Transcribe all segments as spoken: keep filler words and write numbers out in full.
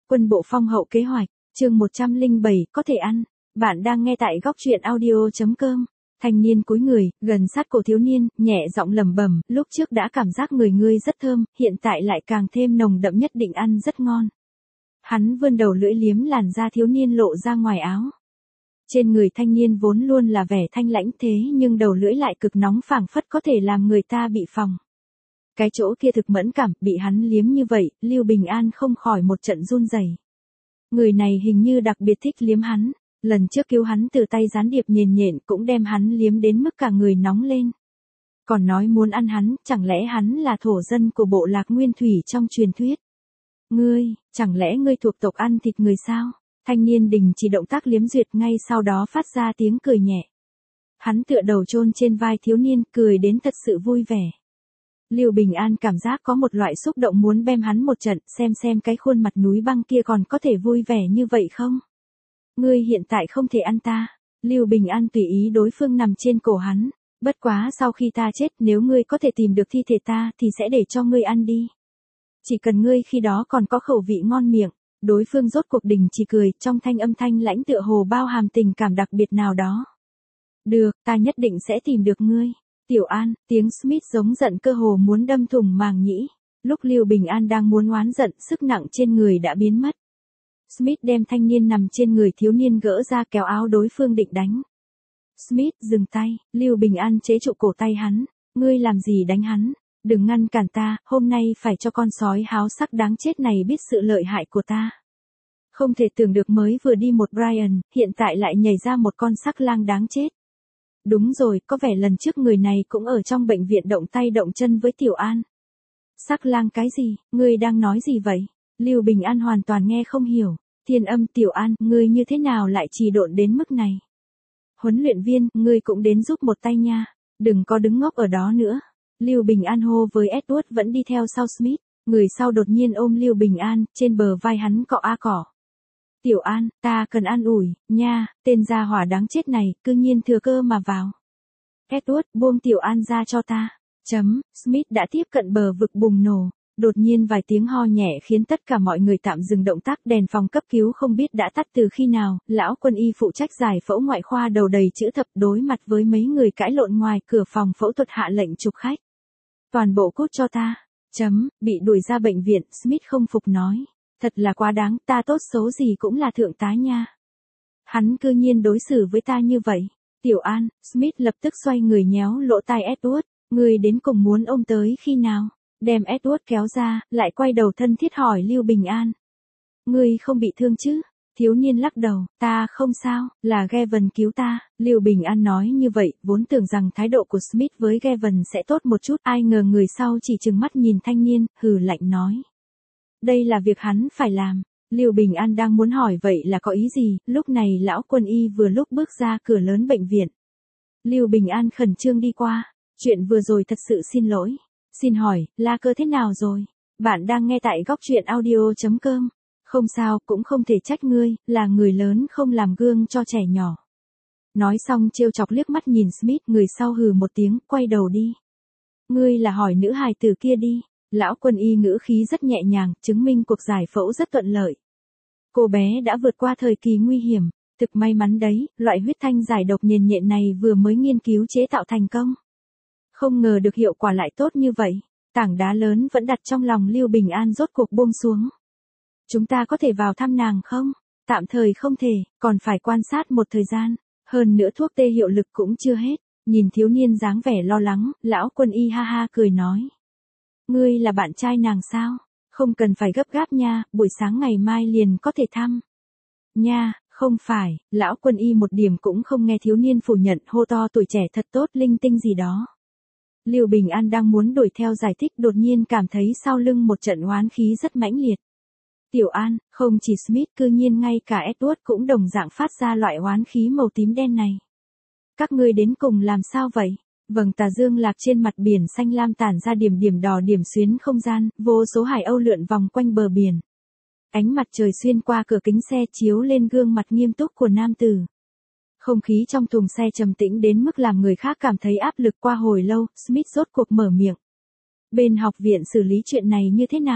Quân bộ phong hậu kế hoạch, chương một trăm lẻ bảy, có thể ăn. Bạn đang nghe tại góc truyện audio chấm com. Thanh niên cúi người, gần sát cổ thiếu niên, nhẹ giọng lẩm bẩm, lúc trước đã cảm giác người ngươi rất thơm, hiện tại lại càng thêm nồng đậm, nhất định ăn rất ngon. Hắn vươn đầu lưỡi liếm làn da thiếu niên lộ ra ngoài áo. Trên người thanh niên vốn luôn là vẻ thanh lãnh, thế nhưng đầu lưỡi lại cực nóng, phảng phất có thể làm người ta bị phồng. Cái chỗ kia thực mẫn cảm, bị hắn liếm như vậy, Lưu Bình An không khỏi một trận run rẩy. Người này hình như đặc biệt thích liếm hắn, lần trước cứu hắn từ tay gián điệp nhền nhện cũng đem hắn liếm đến mức cả người nóng lên. Còn nói muốn ăn hắn, chẳng lẽ hắn là thổ dân của bộ lạc Nguyên Thủy trong truyền thuyết? Ngươi, chẳng lẽ ngươi thuộc tộc ăn thịt người sao? Thanh niên đình chỉ động tác liếm duyệt, ngay sau đó phát ra tiếng cười nhẹ. Hắn tựa đầu chôn trên vai thiếu niên, cười đến thật sự vui vẻ. Lưu Bình An cảm giác có một loại xúc động muốn bem hắn một trận, xem xem cái khuôn mặt núi băng kia còn có thể vui vẻ như vậy không? Ngươi hiện tại không thể ăn ta. Lưu Bình An tùy ý đối phương nằm trên cổ hắn. Bất quá sau khi ta chết, nếu ngươi có thể tìm được thi thể ta thì sẽ để cho ngươi ăn đi. Chỉ cần ngươi khi đó còn có khẩu vị ngon miệng. Đối phương rốt cuộc đình chỉ cười, trong thanh âm thanh lãnh tựa hồ bao hàm tình cảm đặc biệt nào đó. Được, ta nhất định sẽ tìm được ngươi. Tiểu An, tiếng Smith giống giận cơ hồ muốn đâm thủng màng nhĩ. Lúc Lưu Bình An đang muốn oán giận, sức nặng trên người đã biến mất. Smith đem thanh niên nằm trên người thiếu niên gỡ ra, kéo áo đối phương định đánh. Smith dừng tay, Lưu Bình An chế trụ cổ tay hắn. Ngươi làm gì đánh hắn? Đừng ngăn cản ta, hôm nay phải cho con sói háo sắc đáng chết này biết sự lợi hại của ta. Không thể tưởng được mới vừa đi một Brian, hiện tại lại nhảy ra một con sắc lang đáng chết. Đúng rồi, có vẻ lần trước người này cũng ở trong bệnh viện động tay động chân với Tiểu An. Sắc lang cái gì, ngươi đang nói gì vậy? Lưu Bình An hoàn toàn nghe không hiểu. Thiên âm, Tiểu An, ngươi như thế nào lại trì độn đến mức này? Huấn luyện viên, ngươi cũng đến giúp một tay nha. Đừng có đứng ngốc ở đó nữa. Lưu Bình An hô với Edward vẫn đi theo sau Smith. Người sau đột nhiên ôm Lưu Bình An, trên bờ vai hắn cọ a cỏ. Tiểu An, ta cần an ủi, nha, tên gia hỏa đáng chết này, cư nhiên thừa cơ mà vào. Edward, buông Tiểu An ra cho ta. Chấm, Smith đã tiếp cận bờ vực bùng nổ. Đột nhiên vài tiếng ho nhẹ khiến tất cả mọi người tạm dừng động tác, đèn phòng cấp cứu không biết đã tắt từ khi nào. Lão quân y phụ trách giải phẫu ngoại khoa đầu đầy chữ thập đối mặt với mấy người cãi lộn ngoài cửa phòng phẫu thuật hạ lệnh trục khách. Toàn bộ cút cho ta. Chấm, bị đuổi ra bệnh viện, Smith không phục nói. Thật là quá đáng, ta tốt xấu gì cũng là thượng tá nha. Hắn cư nhiên đối xử với ta như vậy. Tiểu An, Smith lập tức xoay người nhéo lỗ tai Edward. Người đến cùng muốn ôm tới khi nào? Đem Edward kéo ra, lại quay đầu thân thiết hỏi Lưu Bình An. Ngươi không bị thương chứ? Thiếu niên lắc đầu, ta không sao, là Gavin cứu ta. Lưu Bình An nói như vậy, vốn tưởng rằng thái độ của Smith với Gavin sẽ tốt một chút, ai ngờ người sau chỉ trừng mắt nhìn thanh niên, hừ lạnh nói. Đây là việc hắn phải làm. Lưu Bình An đang muốn hỏi vậy là có ý gì, lúc này lão quân y vừa lúc bước ra cửa lớn bệnh viện. Lưu Bình An khẩn trương đi qua, chuyện vừa rồi thật sự xin lỗi. Xin hỏi, La Cơ thế nào rồi? Bạn đang nghe tại góc truyện audio chấm com. Không sao, cũng không thể trách ngươi, là người lớn không làm gương cho trẻ nhỏ. Nói xong trêu chọc liếc mắt nhìn Smith, người sau hừ một tiếng, quay đầu đi. Ngươi là hỏi nữ hài tử kia đi. Lão quân y ngữ khí rất nhẹ nhàng, chứng minh cuộc giải phẫu rất thuận lợi. Cô bé đã vượt qua thời kỳ nguy hiểm, thực may mắn đấy, loại huyết thanh giải độc nhền nhện này vừa mới nghiên cứu chế tạo thành công. Không ngờ được hiệu quả lại tốt như vậy, tảng đá lớn vẫn đặt trong lòng Lưu Bình An rốt cuộc buông xuống. Chúng ta có thể vào thăm nàng không? Tạm thời không thể, còn phải quan sát một thời gian, hơn nữa thuốc tê hiệu lực cũng chưa hết. Nhìn thiếu niên dáng vẻ lo lắng, lão quân y ha ha cười nói. Ngươi là bạn trai nàng sao? Không cần phải gấp gáp nha, buổi sáng ngày mai liền có thể thăm. Nha, không phải, lão quân y một điểm cũng không nghe thiếu niên phủ nhận, hô to tuổi trẻ thật tốt linh tinh gì đó. Lưu Bình An đang muốn đuổi theo giải thích, đột nhiên cảm thấy sau lưng một trận oán khí rất mãnh liệt. Tiểu An, không chỉ Smith, cư nhiên ngay cả Edward cũng đồng dạng phát ra loại oán khí màu tím đen này. Các ngươi đến cùng làm sao vậy? Vầng tà dương lạc trên mặt biển xanh lam tản ra điểm điểm đỏ điểm xuyến không gian, vô số hải âu lượn vòng quanh bờ biển. Ánh mặt trời xuyên qua cửa kính xe chiếu lên gương mặt nghiêm túc của nam tử. Không khí trong thùng xe trầm tĩnh đến mức làm người khác cảm thấy áp lực. Qua hồi lâu, Smith rốt cuộc mở miệng. Bên học viện xử lý chuyện này như thế nào?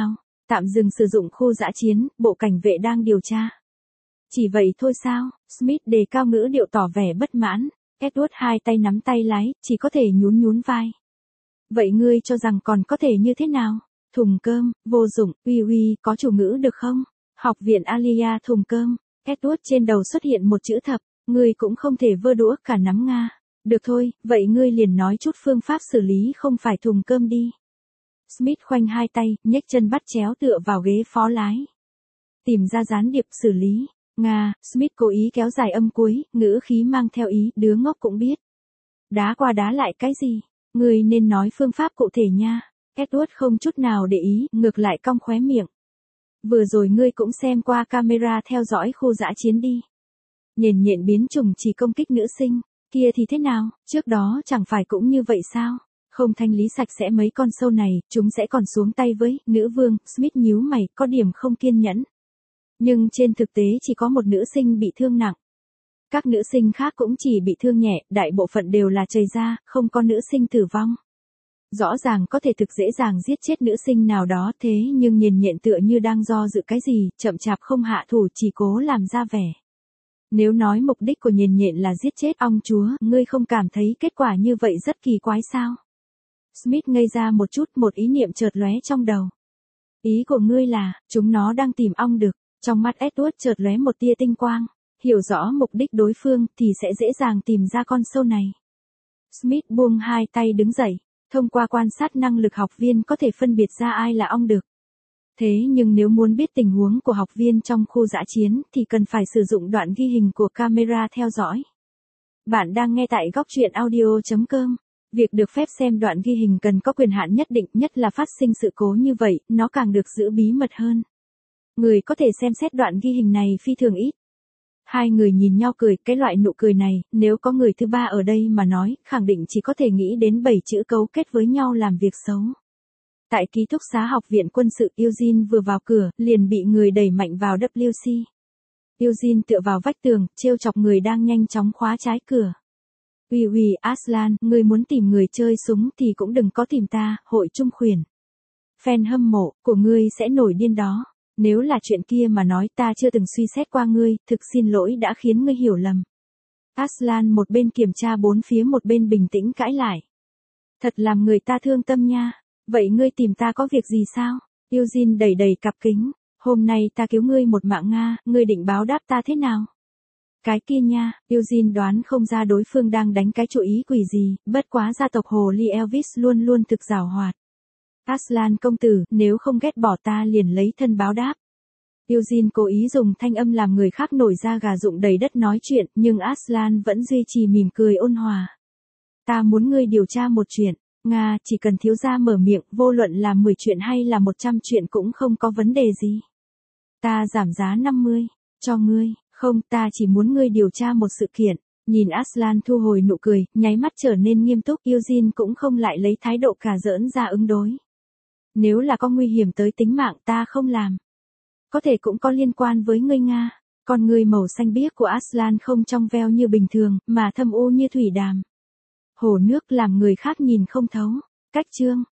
Tạm dừng sử dụng khu dã chiến, bộ cảnh vệ đang điều tra. Chỉ vậy thôi sao? Smith đề cao ngữ điệu tỏ vẻ bất mãn. Edward hai tay nắm tay lái, chỉ có thể nhún nhún vai. Vậy ngươi cho rằng còn có thể như thế nào? Thùng cơm, vô dụng, uy uy, có chủ ngữ được không? Học viện Alia thùng cơm. Edward trên đầu xuất hiện một chữ thập, ngươi cũng không thể vơ đũa cả nắm Nga. Được thôi, vậy ngươi liền nói chút phương pháp xử lý không phải thùng cơm đi. Smith khoanh hai tay, nhếch chân bắt chéo tựa vào ghế phó lái. Tìm ra gián điệp xử lý. Nga, Smith cố ý kéo dài âm cuối, ngữ khí mang theo ý, đứa ngốc cũng biết. Đá qua đá lại cái gì? Ngươi nên nói phương pháp cụ thể nha. Edward không chút nào để ý, ngược lại cong khóe miệng. Vừa rồi ngươi cũng xem qua camera theo dõi khu dã chiến đi. Nhện nhện biến chủng chỉ công kích nữ sinh, kia thì thế nào, trước đó chẳng phải cũng như vậy sao? Không thanh lý sạch sẽ mấy con sâu này, chúng sẽ còn xuống tay với nữ vương. Smith nhíu mày, có điểm không kiên nhẫn. Nhưng trên thực tế chỉ có một nữ sinh bị thương nặng. Các nữ sinh khác cũng chỉ bị thương nhẹ, đại bộ phận đều là chầy da, không có nữ sinh tử vong. Rõ ràng có thể thực dễ dàng giết chết nữ sinh nào đó thế nhưng Nhện Nhện tựa như đang do dự cái gì, chậm chạp không hạ thủ chỉ cố làm ra vẻ. Nếu nói mục đích của Nhện Nhện là giết chết ong chúa, ngươi không cảm thấy kết quả như vậy rất kỳ quái sao? Smith ngây ra một chút, một ý niệm chợt lóe trong đầu. Ý của ngươi là, chúng nó đang tìm ong đực. Trong mắt Edward chợt lóe một tia tinh quang. Hiểu rõ mục đích đối phương thì sẽ dễ dàng tìm ra con sâu này. Smith buông hai tay đứng dậy. Thông qua quan sát năng lực học viên có thể phân biệt ra ai là ong đực. Thế nhưng nếu muốn biết tình huống của học viên trong khu dã chiến thì cần phải sử dụng đoạn ghi hình của camera theo dõi. Bạn đang nghe tại góc truyện audio chấm com. Việc được phép xem đoạn ghi hình cần có quyền hạn nhất định, nhất là phát sinh sự cố như vậy, nó càng được giữ bí mật hơn. Người có thể xem xét đoạn ghi hình này phi thường ít. Hai người nhìn nhau cười, cái loại nụ cười này, nếu có người thứ ba ở đây mà nói, khẳng định chỉ có thể nghĩ đến bảy chữ cấu kết với nhau làm việc xấu. Tại ký túc xá học viện quân sự, Eugene vừa vào cửa, liền bị người đẩy mạnh vào vê kép xê. Eugene tựa vào vách tường, trêu chọc người đang nhanh chóng khóa trái cửa. Uy uy, Aslan, ngươi muốn tìm người chơi súng thì cũng đừng có tìm ta, hội trung khuyển. Fan hâm mộ của ngươi sẽ nổi điên đó. Nếu là chuyện kia mà nói ta chưa từng suy xét qua ngươi, thực xin lỗi đã khiến ngươi hiểu lầm. Aslan một bên kiểm tra bốn phía một bên bình tĩnh cãi lại. Thật làm người ta thương tâm nha. Vậy ngươi tìm ta có việc gì sao? Eugene đẩy đẩy cặp kính. Hôm nay ta cứu ngươi một mạng Nga, ngươi định báo đáp ta thế nào? Cái kia nha, Eugene đoán không ra đối phương đang đánh cái chủ ý quỷ gì, bất quá gia tộc Hồ Ly Elvis luôn luôn thực giàu hoạt. Aslan công tử, nếu không ghét bỏ ta liền lấy thân báo đáp. Eugene cố ý dùng thanh âm làm người khác nổi da gà rụng đầy đất nói chuyện, nhưng Aslan vẫn duy trì mỉm cười ôn hòa. Ta muốn ngươi điều tra một chuyện, Nga, chỉ cần thiếu gia mở miệng, vô luận là mười chuyện hay là một trăm chuyện cũng không có vấn đề gì. Ta giảm giá năm mươi, cho ngươi, không, ta chỉ muốn ngươi điều tra một sự kiện. Nhìn Aslan thu hồi nụ cười, nháy mắt trở nên nghiêm túc, Eugene cũng không lại lấy thái độ cà giỡn ra ứng đối. Nếu là có nguy hiểm tới tính mạng ta không làm. Có thể cũng có liên quan với ngươi Nga. Con người màu xanh biếc của Aslan không trong veo như bình thường, mà thâm u như thủy đàm. Hồ nước làm người khác nhìn không thấu. Cách chương.